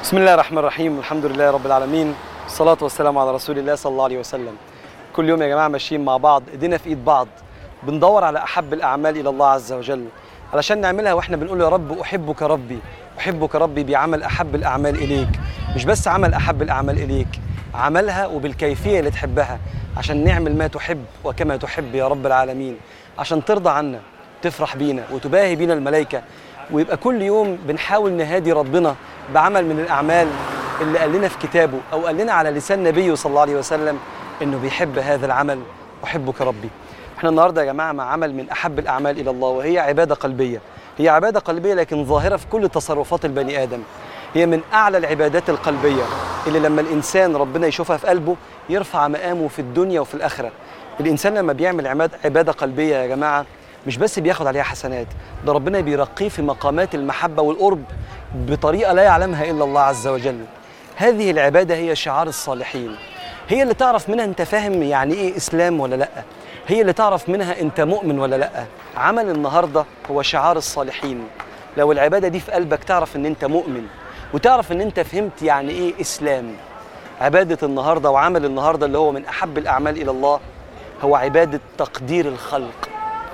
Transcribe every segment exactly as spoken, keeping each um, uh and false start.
بسم الله الرحمن الرحيم. الحمد لله رب العالمين، الصلاة والسلام على رسول الله صلى الله عليه وسلم. كل يوم يا جماعة ماشيين مع بعض، ايدينا في ايد بعض، بندور على أحب الأعمال إلى الله عز وجل علشان نعملها واحنا بنقول يا رب أحبك ربي، أحبك ربي بعمل أحب الأعمال إليك. مش بس عمل أحب الأعمال إليك، عملها وبالكيفية اللي تحبها عشان نعمل ما تحب وكما تحب يا رب العالمين، عشان ترضى عنا، تفرح بينا وتباهي بينا الملائكة، ويبقى كل يوم بنحاول نهادي ربنا بعمل من الأعمال اللي قال لنا في كتابه أو قال لنا على لسان نبيه صلى الله عليه وسلم إنه بيحب هذا العمل. أحبك ربي. احنا النهارده يا جماعة مع عمل من أحب الأعمال إلى الله، وهي عبادة قلبية. هي عبادة قلبية لكن ظاهرة في كل تصرفات البني آدم. هي من أعلى العبادات القلبية اللي لما الإنسان ربنا يشوفها في قلبه يرفع مقامه في الدنيا وفي الآخرة. الإنسان لما بيعمل عبادة قلبية يا جماعة مش بس بياخد عليها حسنات، ده ربنا بيرقيه في مقامات المحبة والقرب بطريقة لا يعلمها إلا الله عز وجل. هذه العبادة هي شعار الصالحين، هي اللي تعرف منها أنت فاهم يعني إيه إسلام ولا لأ، هي اللي تعرف منها أنت مؤمن ولا لأ. عمل النهاردة هو شعار الصالحين. لو العبادة دي في قلبك تعرف أن أنت مؤمن وتعرف أن أنت فهمت يعني إيه إسلام. عبادة النهاردة وعمل النهاردة اللي هو من أحب الأعمال إلى الله هو عبادة تقدير الخلق،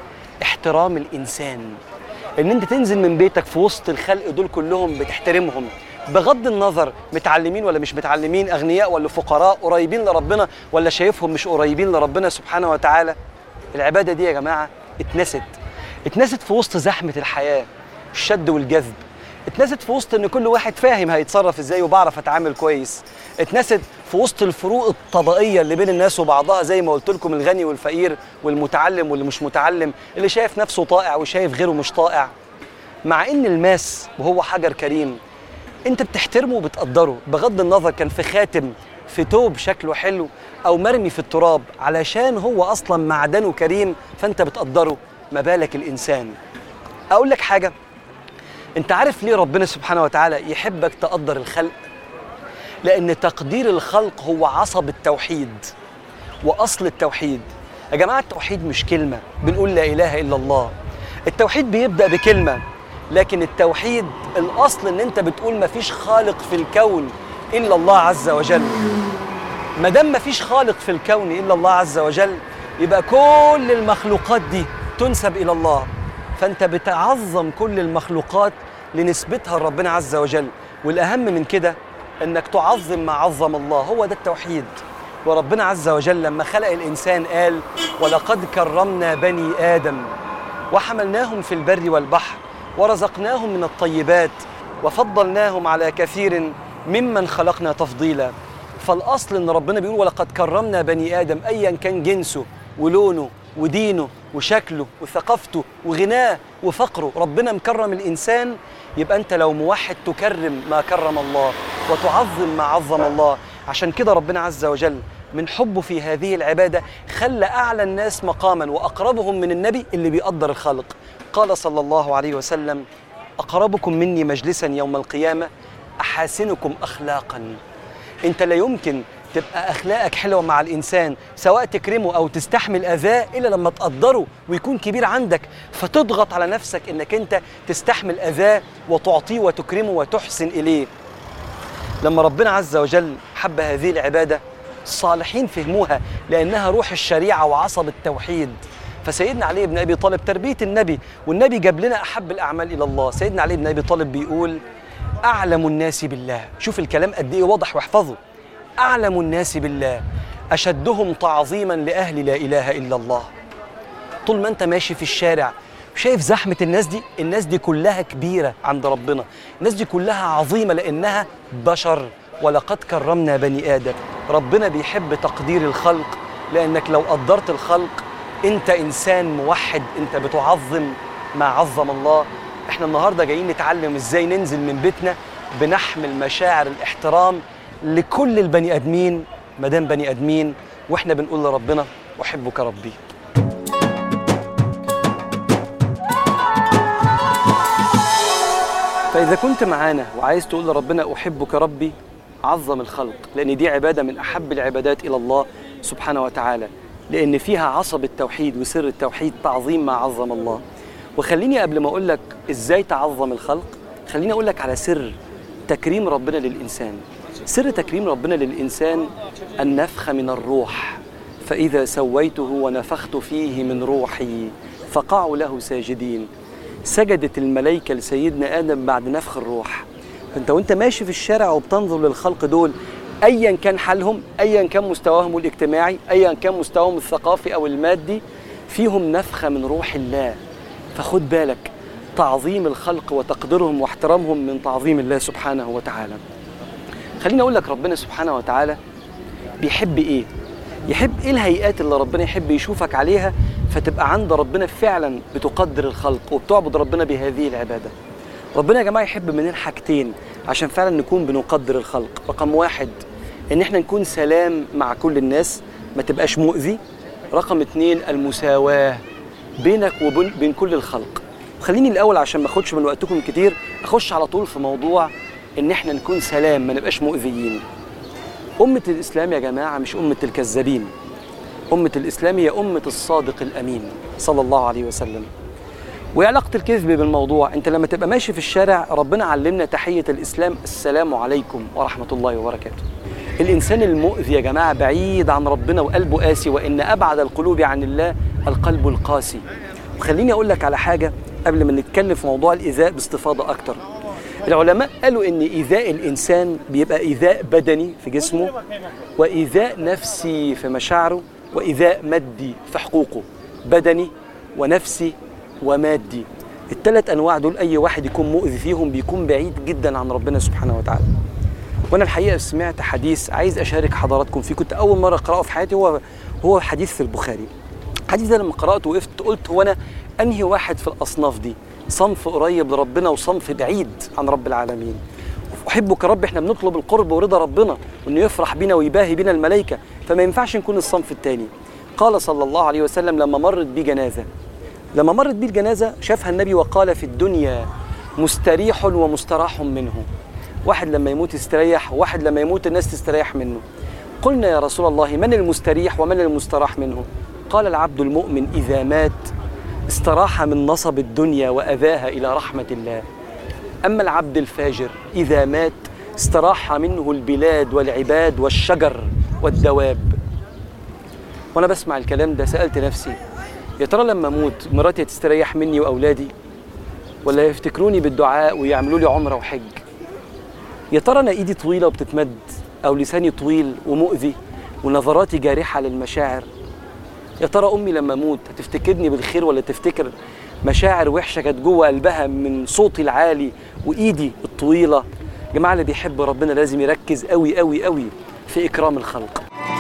احترام الإنسان. ان انت تنزل من بيتك في وسط الخلق دول كلهم بتحترمهم بغض النظر متعلمين ولا مش متعلمين، اغنياء ولا فقراء، قريبين لربنا ولا شايفهم مش قريبين لربنا سبحانه وتعالى. العبادة دي يا جماعة اتنست اتنست في وسط زحمة الحياة، الشد والجذب، اتنست في وسط ان كل واحد فاهم هيتصرف ازاي وبعرف اتعامل كويس، اتنست في وسط الفروق الطبقية اللي بين الناس وبعضها زي ما قلت لكم، الغني والفقير والمتعلم واللي مش متعلم، اللي شايف نفسه طائع وشايف غيره مش طائع. مع ان الماس وهو حجر كريم انت بتحترمه وبتقدره بغض النظر كان في خاتم، في توب شكله حلو، او مرمي في التراب، علشان هو اصلا معدنه كريم فانت بتقدره. ما بالك الانسان؟ اقول لك حاجة، انت عارف ليه ربنا سبحانه وتعالى يحبك تقدر الخلق؟ لأن تقدير الخلق هو عصب التوحيد وأصل التوحيد. يا جماعة التوحيد مش كلمة بنقول لا إله إلا الله، التوحيد بيبدأ بكلمة، لكن التوحيد الأصل إن أنت بتقول مفيش خالق في الكون إلا الله عز وجل. ما دام مفيش خالق في الكون إلا الله عز وجل يبقى كل المخلوقات دي تنسب إلى الله، فأنت بتعظم كل المخلوقات لنسبتها لربنا عز وجل. والأهم من كده انك تعظم ما عظم الله، هو ده التوحيد. وربنا عز وجل لما خلق الانسان قال ولقد كرمنا بني ادم وحملناهم في البر والبحر ورزقناهم من الطيبات وفضلناهم على كثير ممن خلقنا تفضيلا. فالاصل ان ربنا بيقول ولقد كرمنا بني ادم، ايا كان جنسه ولونه ودينه وشكله وثقافته وغناه وفقره، ربنا مكرم الانسان. يبقى انت لو موحد تكرم ما كرم الله وتعظم ما عظم الله. عشان كده ربنا عز وجل من حبه في هذه العبادة خلى أعلى الناس مقاما وأقربهم من النبي اللي بيقدر الخلق. قال صلى الله عليه وسلم أقربكم مني مجلسا يوم القيامة أحاسنكم أخلاقا. انت لا يمكن تبقى أخلاقك حلوة مع الإنسان سواء تكرمه أو تستحمل أذاه إلا لما تقدره ويكون كبير عندك، فتضغط على نفسك إنك أنت تستحمل أذاه وتعطيه وتكرمه وتحسن إليه. لما ربنا عز وجل حب هذه العبادة الصالحين فهموها لأنها روح الشريعة وعصب التوحيد. فسيدنا علي بن أبي طالب تربية النبي، والنبي جاب لنا أحب الأعمال إلى الله. سيدنا علي بن أبي طالب بيقول أعلم الناس بالله، شوف الكلام قد إيه واضح واحفظه، أعلم الناس بالله أشدهم تعظيما لأهل لا إله إلا الله. طول ما أنت ماشي في الشارع شايف زحمة الناس دي، الناس دي كلها كبيرة عند ربنا، الناس دي كلها عظيمة لأنها بشر. ولقد كرمنا بني آدم. ربنا بيحب تقدير الخلق لأنك لو قدرت الخلق أنت إنسان موحد، أنت بتعظم ما عظم الله. إحنا النهاردة جايين نتعلم إزاي ننزل من بيتنا بنحمل مشاعر الاحترام لكل البني آدمين مدام بني آدمين، وإحنا بنقول لربنا أحبك ربي. فإذا كنت معانا وعايز تقول لربنا أحبك ربي، عظم الخلق، لأن دي عبادة من أحب العبادات إلى الله سبحانه وتعالى، لأن فيها عصب التوحيد وسر التوحيد، تعظيم ما عظم الله. وخليني قبل ما أقول لك إزاي تعظم الخلق خليني أقول لك على سر تكريم ربنا للإنسان. سر تكريم ربنا للإنسان النفخ من الروح، فإذا سويته ونفخت فيه من روحي فقعوا له ساجدين. سجدت الملائكة لسيدنا آدم بعد نفخ الروح. فأنت وأنت ماشي في الشارع وبتنظر للخلق دول أيا كان حالهم، أيا كان مستواهم الاجتماعي، أيا كان مستواهم الثقافي أو المادي، فيهم نفخة من روح الله. فخد بالك، تعظيم الخلق وتقديرهم واحترامهم من تعظيم الله سبحانه وتعالى. خليني أقول لك ربنا سبحانه وتعالى بيحب إيه؟ يحب إيه الهيئات اللي ربنا يحب يشوفك عليها فتبقى عند ربنا فعلا بتقدر الخلق وبتعبد ربنا بهذه العبادة. ربنا يا جماعة يحب مننا حاجتين عشان فعلا نكون بنقدر الخلق. رقم واحد إن احنا نكون سلام مع كل الناس، ما تبقاش مؤذي. رقم اتنين المساواة بينك وبين كل الخلق. خليني الأول عشان ما أخدش من وقتكم كتير أخش على طول في موضوع إن احنا نكون سلام، ما نبقاش مؤذيين. أمة الإسلام يا جماعة مش أمة الكذابين. أمة الإسلام هي أمة الصادق الأمين صلى الله عليه وسلم. وإيه علاقة الكذب بالموضوع؟ أنت لما تبقى ماشي في الشارع ربنا علمنا تحية الإسلام السلام عليكم ورحمة الله وبركاته. الإنسان المؤذي يا جماعة بعيد عن ربنا وقلبه قاسي، وإن أبعد القلوب عن الله القلب القاسي. وخليني أقول لك على حاجة قبل ما نتكلم في موضوع الإيذاء باستفاضة أكتر. العلماء قالوا إن إيذاء الإنسان بيبقى إيذاء بدني في جسمه، وإيذاء نفسي في مشاعره، وإيذاء مادي في حقوقه. بدني ونفسي ومادي، الثلاث أنواع دول أي واحد يكون مؤذي فيهم بيكون بعيد جدا عن ربنا سبحانه وتعالى. وأنا الحقيقة سمعت حديث عايز أشارك حضراتكم فيه، كنت أول مرة أقرأه في حياتي، هو هو حديث في البخاري. الحديث ده لما قرأته وقفت قلت هو أنا أنهي واحد في الأصناف دي؟ صنف قريب لربنا وصنف بعيد عن رب العالمين. أحبك يا رب، إحنا بنطلب القرب ورضا ربنا وإنه يفرح بنا ويباهي بنا الملائكة، فما ينفعش نكون الصنف الثاني. قال صلى الله عليه وسلم لما مرت بي جنازة لما مرت بي الجنازة شافها النبي وقال في الدنيا مستريح ومستراح منه. واحد لما يموت يستريح، وواحد لما يموت الناس تستريح منه. قلنا يا رسول الله من المستريح ومن المستراح منه؟ قال العبد المؤمن إذا مات استراح من نصب الدنيا وأذاها إلى رحمة الله، أما العبد الفاجر إذا مات استراح منه البلاد والعباد والشجر والدواب. وأنا بسمع الكلام ده سألت نفسي يا ترى لما أموت مراتي تستريح مني وأولادي، ولا يفتكروني بالدعاء ويعملوا لي عمرة وحج؟ يا ترى أنا إيدي طويلة وبتتمد، أو لساني طويل ومؤذي ونظراتي جارحة للمشاعر؟ يا ترى أمي لما أموت هتفتكرني بالخير ولا تفتكر مشاعر وحشة كانت جوه قلبها من صوتي العالي وإيدي الطويلة؟ جماعة اللي بيحب ربنا لازم يركز قوي قوي قوي في إكرام الخلق.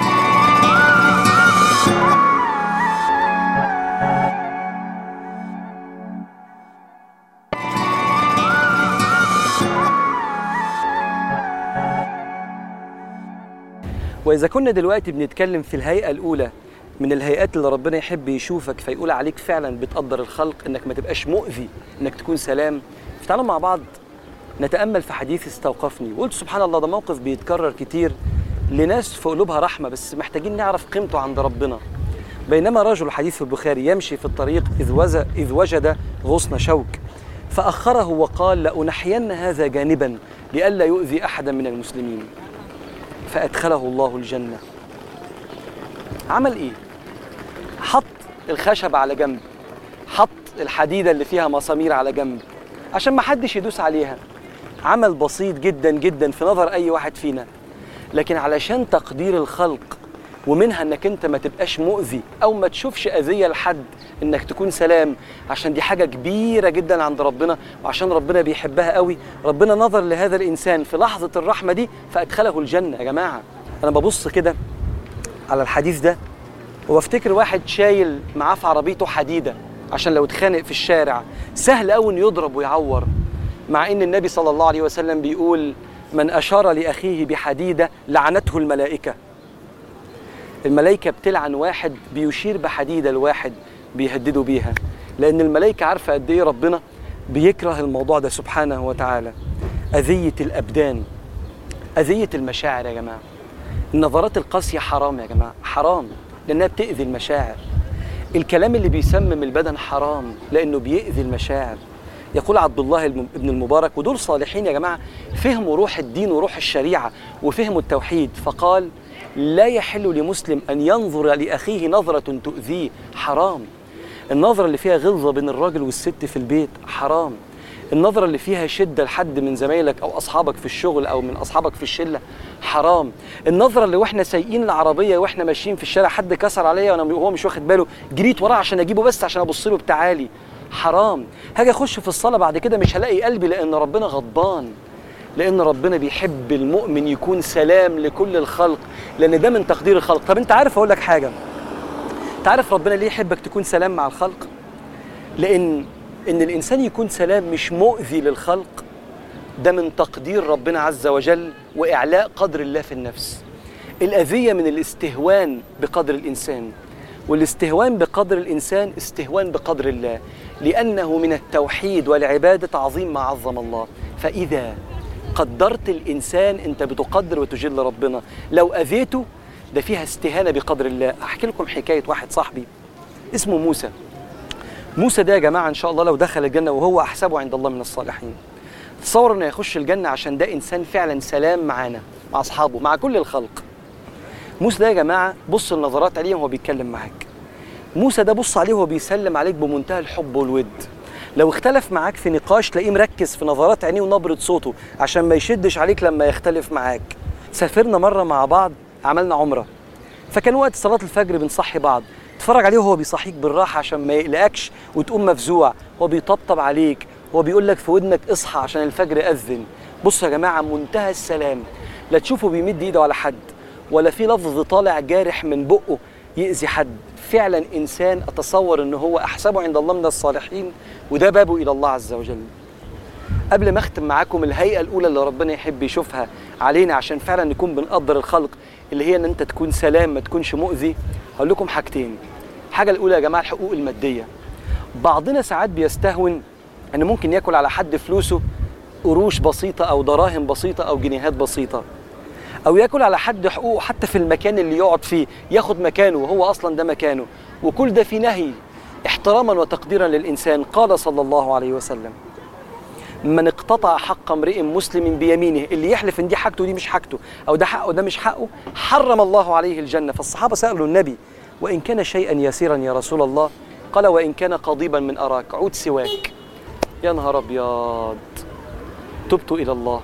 وإذا كنا دلوقتي بنتكلم في الهيئة الأولى من الهيئات اللي ربنا يحب يشوفك فيقول عليك فعلا بتقدر الخلق، إنك ما تبقاش مؤذي، إنك تكون سلام، فتعالوا مع بعض نتأمل في حديث استوقفني. وقلت سبحان الله ده موقف بيتكرر كتير لناس في قلوبها رحمة، بس محتاجين نعرف قيمته عند ربنا. بينما رجل، حديث في البخاري، يمشي في الطريق إذ وجد غصن شوك فأخره وقال لأنحين هذا جانبا لئلا يؤذي أحدا من المسلمين، فأدخله الله الجنة. عمل إيه؟ حط الخشب على جنب، حط الحديدة اللي فيها مسامير على جنب عشان ما حدش يدوس عليها. عمل بسيط جدا جدا في نظر أي واحد فينا، لكن علشان تقدير الخلق ومنها انك انت ما تبقاش مؤذي او ما تشوفش اذية لحد، انك تكون سلام، عشان دي حاجة كبيرة جدا عند ربنا، وعشان ربنا بيحبها قوي. ربنا نظر لهذا الانسان في لحظة الرحمة دي فادخله الجنة. يا جماعة انا ببص كده على الحديث ده وافتكر واحد شايل معاه في عربيته حديدة عشان لو اتخانق في الشارع سهل قوي انه يضرب ويعور، مع ان النبي صلى الله عليه وسلم بيقول من اشار لاخيه بحديدة لعنته الملائكة. الملائكة بتلعن واحد بيشير بحديدة لواحد بيهددوا بيها، لأن الملائكة عارفة قد إيه ربنا بيكره الموضوع ده سبحانه وتعالى. أذية الأبدان، أذية المشاعر يا جماعة. النظرات القاسية حرام يا جماعة، حرام لأنها بتأذي المشاعر. الكلام اللي بيسمم البدن حرام لأنه بيأذي المشاعر. يقول عبد الله بن المبارك، ودول صالحين يا جماعة فهموا روح الدين وروح الشريعة وفهموا التوحيد، فقال: لا يحل لمسلم أن ينظر لأخيه نظرة تؤذيه، حرام. النظرة اللي فيها غلظة بين الراجل والست في البيت حرام. النظرة اللي فيها شدة لحد من زمايلك أو أصحابك في الشغل أو من أصحابك في الشلة حرام. النظرة اللي وإحنا سايقين العربية وإحنا ماشيين في الشارع حد كسر عليا وأنا وهو مش واخد باله، جريت وراه عشان أجيبه بس عشان أبص له بتعالي، حرام. هاجي أخش في الصلاة بعد كده مش هلاقي قلبي، لأن ربنا غضبان، لأن ربنا بيحب المؤمن يكون سلام لكل الخلق، لأن ده من تقدير الخلق. طب أنت عارف أقول لك حاجة، أنت عارف ربنا ليه يحبك تكون سلام مع الخلق؟ لأن إن الإنسان يكون سلام مش مؤذي للخلق، ده من تقدير ربنا عز وجل وإعلاء قدر الله في النفس. الأذية من الاستهوان بقدر الإنسان، والاستهوان بقدر الإنسان استهوان بقدر الله، لأنه من التوحيد والعبادة تعظيم ما عظم الله. فإذا قدرت الإنسان أنت بتقدر وتجل ربنا، لو أذيته ده فيها استهانة بقدر الله. أحكي لكم حكاية واحد صاحبي اسمه موسى. موسى ده يا جماعة إن شاء الله لو دخل الجنة وهو أحسبه عند الله من الصالحين. تصور إنه يخش الجنة عشان ده إنسان فعلا سلام معانا، مع أصحابه، مع كل الخلق. موسى ده يا جماعة بص النظرات عليه وهو بيتكلم معاك. موسى ده بص عليه وهو بيسلم عليك بمنتهى الحب والود. لو اختلف معاك في نقاش تلاقيه مركز في نظرات عينيه ونبرة صوته عشان ما يشدش عليك لما يختلف معاك. سافرنا مرة مع بعض، عملنا عمرة، فكان وقت صلاة الفجر بنصحي بعض. اتفرج عليه وهو بيصحيك بالراحة عشان ما يقلقكش وتقوم مفزوع، هو بيطبطب عليك، هو بيقول لك في ودنك اصحى عشان الفجر أذن. بصوا يا جماعة منتهى السلام، لا تشوفوا بيمد ايده على حد ولا في لفظ طالع جارح من بقه يأذي حد. فعلا إنسان أتصور إنه هو أحسبه عند الله من الصالحين، وده بابه إلى الله عز وجل. قبل ما أختم معاكم الهيئة الأولى اللي ربنا يحب يشوفها علينا عشان فعلا نكون بنقدر الخلق، اللي هي إن أنت تكون سلام ما تكونش مؤذي، هقول لكم حاجتين. الحاجة الأولى يا جماعة الحقوق المادية. بعضنا ساعات بيستهون إن ممكن ياكل على حد فلوسه قروش بسيطة أو دراهم بسيطة أو جنيهات بسيطة، أو ياكل على حد حقوقه حتى في المكان اللي يقعد فيه، ياخد مكانه وهو أصلا ده مكانه، وكل ده في نهي احتراما وتقديرا للإنسان. قال صلى الله عليه وسلم: من اقتطع حق امرئ مسلم بيمينه، اللي يحلف ان دي حاجته ودي مش حاجته، او ده حقه وده مش حقه، حرم الله عليه الجنة. فالصحابة سألوا النبي: وإن كان شيئا يسيرا يا رسول الله؟ قال: وإن كان قضيبا من أراك، عود سواك. يا نهار أبيض. تبت إلى الله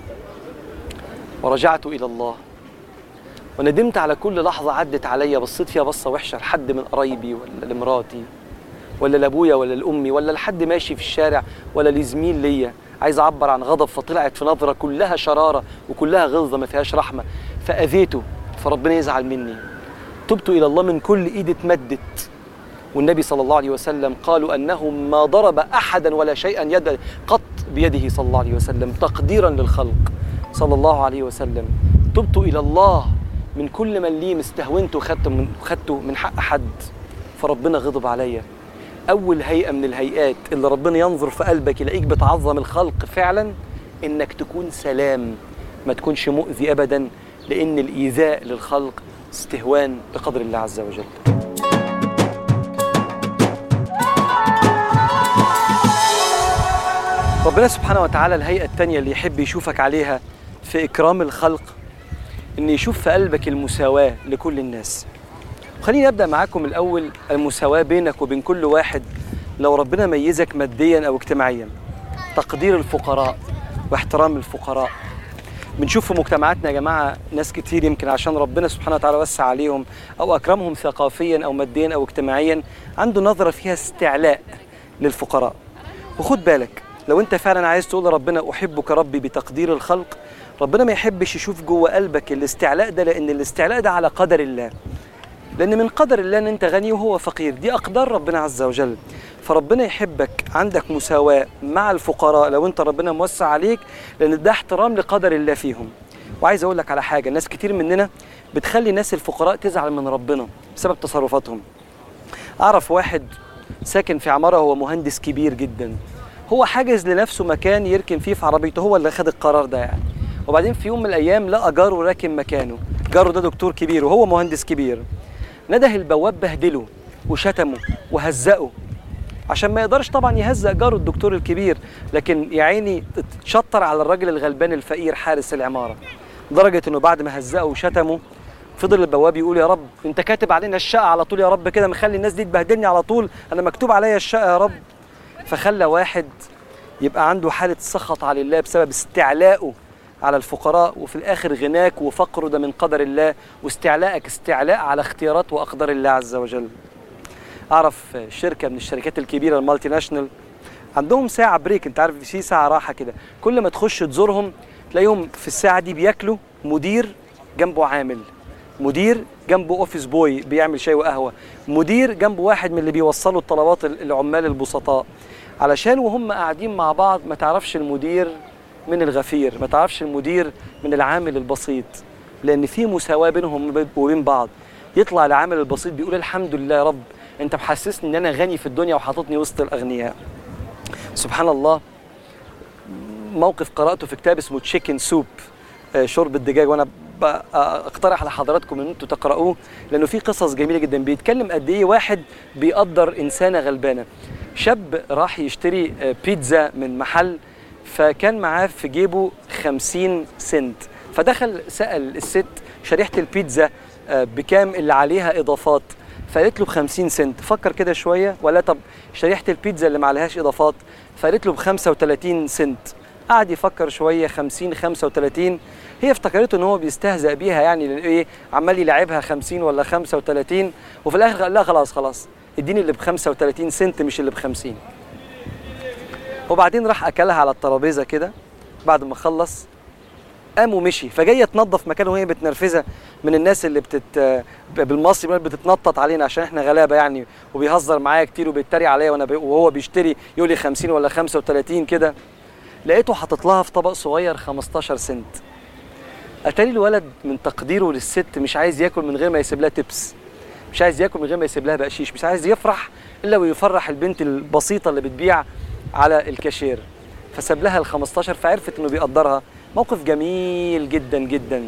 ورجعت إلى الله وندمت على كل لحظة عدت عليا بصيت فيها بصة وحشة لحد من قرايبي ولا لمراتي ولا لأبويا ولا لأمي ولا لحد ماشي في الشارع ولا لزميل ليا عايز أعبر عن غضب، فطلعت في نظرة كلها شرارة وكلها غلظة ما فيهاش رحمة، فأذيته فربنا يزعل مني. تبت إلى الله من كل إيد اتمدت. والنبي صلى الله عليه وسلم قالوا أنه ما ضرب أحدا ولا شيئا يد قط بيده صلى الله عليه وسلم تقديرا للخلق صلى الله عليه وسلم. تبت إلى الله من كل من لي مستهونته وخدته من, خدته من حق حد، فربنا غضب عليا. أول هيئة من الهيئات اللي ربنا ينظر في قلبك يلاقيك بتعظم الخلق فعلا، إنك تكون سلام ما تكونش مؤذي أبدا، لأن الإيذاء للخلق استهوان بقدر الله عز وجل. ربنا سبحانه وتعالى الهيئة الثانية اللي يحب يشوفك عليها في إكرام الخلق، إن يشوف في قلبك المساواة لكل الناس. خليني أبدأ معاكم الأول المساواة بينك وبين كل واحد لو ربنا ميزك ماديا أو اجتماعيا. تقدير الفقراء واحترام الفقراء. بنشوف في مجتمعاتنا يا جماعة ناس كتير يمكن عشان ربنا سبحانه وتعالى وسع عليهم أو أكرمهم ثقافيا أو ماديا أو اجتماعيا عنده نظرة فيها استعلاء للفقراء. وخد بالك لو أنت فعلا عايز تقول لربنا أحبك ربي بتقدير الخلق، ربنا ما يحبش يشوف جوه قلبك الاستعلاء ده، لأن الاستعلاء ده على قدر الله، لأن من قدر الله أن أنت غني وهو فقير، دي أقدار ربنا عز وجل. فربنا يحبك عندك مساواة مع الفقراء لو أنت ربنا موسع عليك، لأن ده احترام لقدر الله فيهم. وعايز أقول لك على حاجة، ناس كتير مننا بتخلي ناس الفقراء تزعل من ربنا بسبب تصرفاتهم. أعرف واحد ساكن في عمارة، هو مهندس كبير جدا، هو حاجز لنفسه مكان يركن فيه في عربيته، هو اللي خد القرار ده يعني. وبعدين في يوم من الأيام لقى جاره راكن مكانه، جاره ده دكتور كبير وهو مهندس كبير، نده البواب بهدله وشتمه وهزقه. عشان ما يقدرش طبعا يهزق جاره الدكتور الكبير، لكن يا عيني اتشطر على الراجل الغلبان الفقير حارس العماره، لدرجه انه بعد ما هزقه وشتمه فضل البواب يقول يا رب انت كاتب علينا الشقه على طول يا رب كده، مخلي الناس دي تبهدلني على طول، انا مكتوب عليا الشقه يا رب. فخلى واحد يبقى عنده حاله سخط على الله بسبب استعلائه على الفقراء، وفي الاخر غناك وفقره ده من قدر الله، واستعلاءك استعلاء على اختيارات واقدار الله عز وجل. اعرف شركه من الشركات الكبيره المالتي ناشونال عندهم ساعه بريك، انت عارف في ساعه راحه كده، كل ما تخش تزورهم تلاقيهم في الساعه دي بياكلوا، مدير جنبه عامل، مدير جنبه اوفيس بوي بيعمل شاي وقهوه، مدير جنبه واحد من اللي بيوصلوا الطلبات العمال البسطاء، علشان وهم قاعدين مع بعض ما تعرفش المدير من الغفير، ما تعرفش المدير من العامل البسيط، لان في مساواه بينهم وبين بعض. يطلع العامل البسيط بيقول الحمد لله يا رب انت محسسني ان انا غني في الدنيا وحاططني وسط الاغنياء. سبحان الله، موقف قراته في كتاب اسمه تشيكن سوب، شرب الدجاج، وانا اقترح على حضراتكم ان انتوا تقرأوه لانه فيه قصص جميله جدا. بيتكلم قد ايه واحد بيقدر انسانه غلبانه. شاب راح يشتري بيتزا من محل، فكان معاه في جيبه خمسين سنت، فدخل سأل الست شريحه البيتزا بكام اللي عليها اضافات، فقالت له بخمسين سنت. فكر كده شويه، ولا طب شريحه البيتزا اللي ما عليهاش اضافات، فقالت له بخمسة وتلاتين سنت. قعد يفكر شويه، خمسين خمسة وتلاتين، هي افتكرته ان هو بيستهزأ بيها، يعني ايه عمال يلعبها خمسين ولا خمسة وتلاتين، وفي الاخر قال لها خلاص خلاص اديني اللي ب خمسة وتلاتين سنت مش اللي ب خمسين. وبعدين راح اكلها على الترابيزه كده، بعد ما خلص قام ومشي، فجايه تنظف مكانه وهي بتنرفزه من الناس اللي بتت بالمصري بتتنطط علينا عشان احنا غلابه يعني، وبيهزر معايا كتير وبيتريق عليا وانا ب... وهو بيشتري يقول لي خمسين ولا خمسة وتلاتين كده. لقيته حاطط لها في طبق صغير خمستاشر سنت. اتاري الولد من تقديره للست مش عايز ياكل من غير ما يسيب لها تبس، مش عايز ياكل من غير ما يسيب لها بقشيش، مش عايز يفرح الا ويفرح البنت البسيطه اللي بتبيع على الكاشير، فساب لها ال خمستاشر، فعرفت انه بيقدرها. موقف جميل جدا جدا.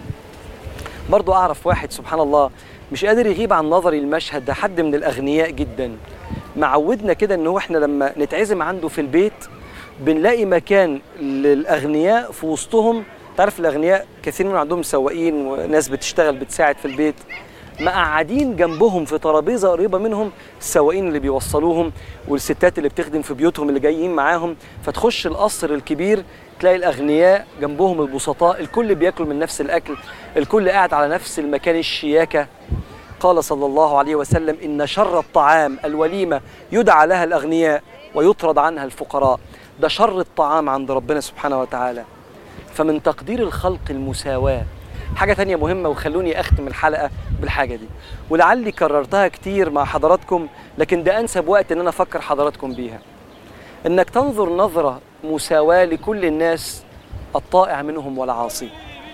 برضو اعرف واحد سبحان الله مش قادر يغيب عن نظري المشهد ده، حد من الاغنياء جدا، معودنا كده ان هو احنا لما نتعزم عنده في البيت بنلاقي مكان للاغنياء في وسطهم. تعرف الاغنياء كثير منهم عندهم سواقين وناس بتشتغل بتساعد في البيت، مقعدين جنبهم في ترابيزه قريبه منهم السواقين اللي بيوصلوهم والستات اللي بتخدم في بيوتهم اللي جايين معاهم. فتخش القصر الكبير تلاقي الاغنياء جنبهم البسطاء، الكل بياكل من نفس الاكل، الكل قاعد على نفس المكان الشياكه. قال صلى الله عليه وسلم ان شر الطعام الوليمه يدعى لها الاغنياء ويطرد عنها الفقراء. ده شر الطعام عند ربنا سبحانه وتعالى. فمن تقدير الخلق المساواة. حاجة تانية مهمة، وخلوني أختم الحلقة بالحاجة دي، ولعلي كررتها كتير مع حضراتكم، لكن ده أنسب وقت إن أنا أفكر حضراتكم بيها. إنك تنظر نظرة مساواة لكل الناس، الطائع منهم والعاصي.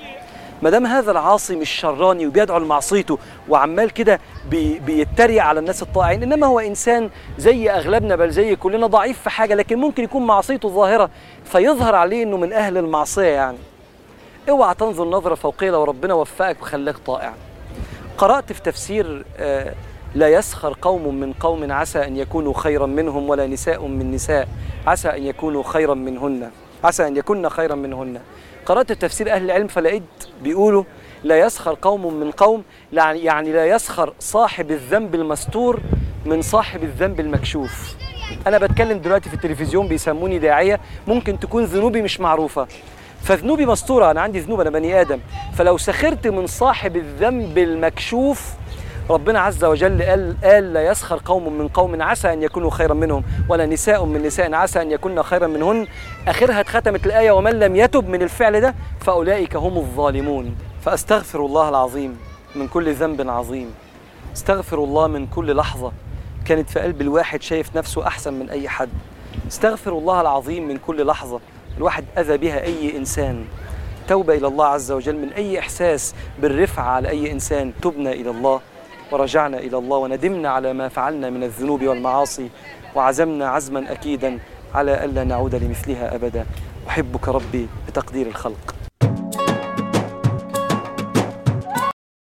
ما دام هذا العاصي مش شراني وبيدعو لمعصيته وعمال كده بي بيتريق على الناس الطائعين، انما هو انسان زي اغلبنا بل زي كلنا، ضعيف في حاجه لكن ممكن يكون معصيته ظاهره فيظهر عليه انه من اهل المعصيه. يعني اوعى تنظر نظره فوقيه لو ربنا وفقك وخلاك طائع. قرات في تفسير آه لا يسخر قوم من قوم عسى ان يكونوا خيرا منهم، ولا نساء من نساء عسى ان يكونوا خيرا منهن، عسى ان يكن خيرا منهن. قرأت تفسير أهل العلم فلقيت بيقولوا لا يسخر قوم من قوم، يعني لا يسخر صاحب الذنب المستور من صاحب الذنب المكشوف. أنا بتكلم دلوقتي في التلفزيون بيسموني داعية، ممكن تكون ذنوبي مش معروفة، فذنوبي مستورة، أنا عندي ذنوب، أنا بني آدم. فلو سخرت من صاحب الذنب المكشوف، ربنا عز وجل قال, قال لا يسخر قوم من قوم عسى أن يكونوا خيرا منهم، ولا نساء من نساء عسى أن يكون خيرا منهن. آخرها اتختمت الآية ومن لم يتب من الفعل ده فأولئك هم الظالمون. فأستغفر الله العظيم من كل ذنب عظيم، استغفر الله من كل لحظة كانت في قلب الواحد شايف نفسه أحسن من أي حد، استغفر الله العظيم من كل لحظة الواحد أذى بها أي إنسان، توبة إلى الله عز وجل من أي إحساس بالرفعة على أي إنسان. تبنا إلى الله ورجعنا إلى الله وندمنا على ما فعلنا من الذنوب والمعاصي، وعزمنا عزما أكيدا على ألا نعود لمثلها أبدا. أحبك ربي بتقدير الخلق.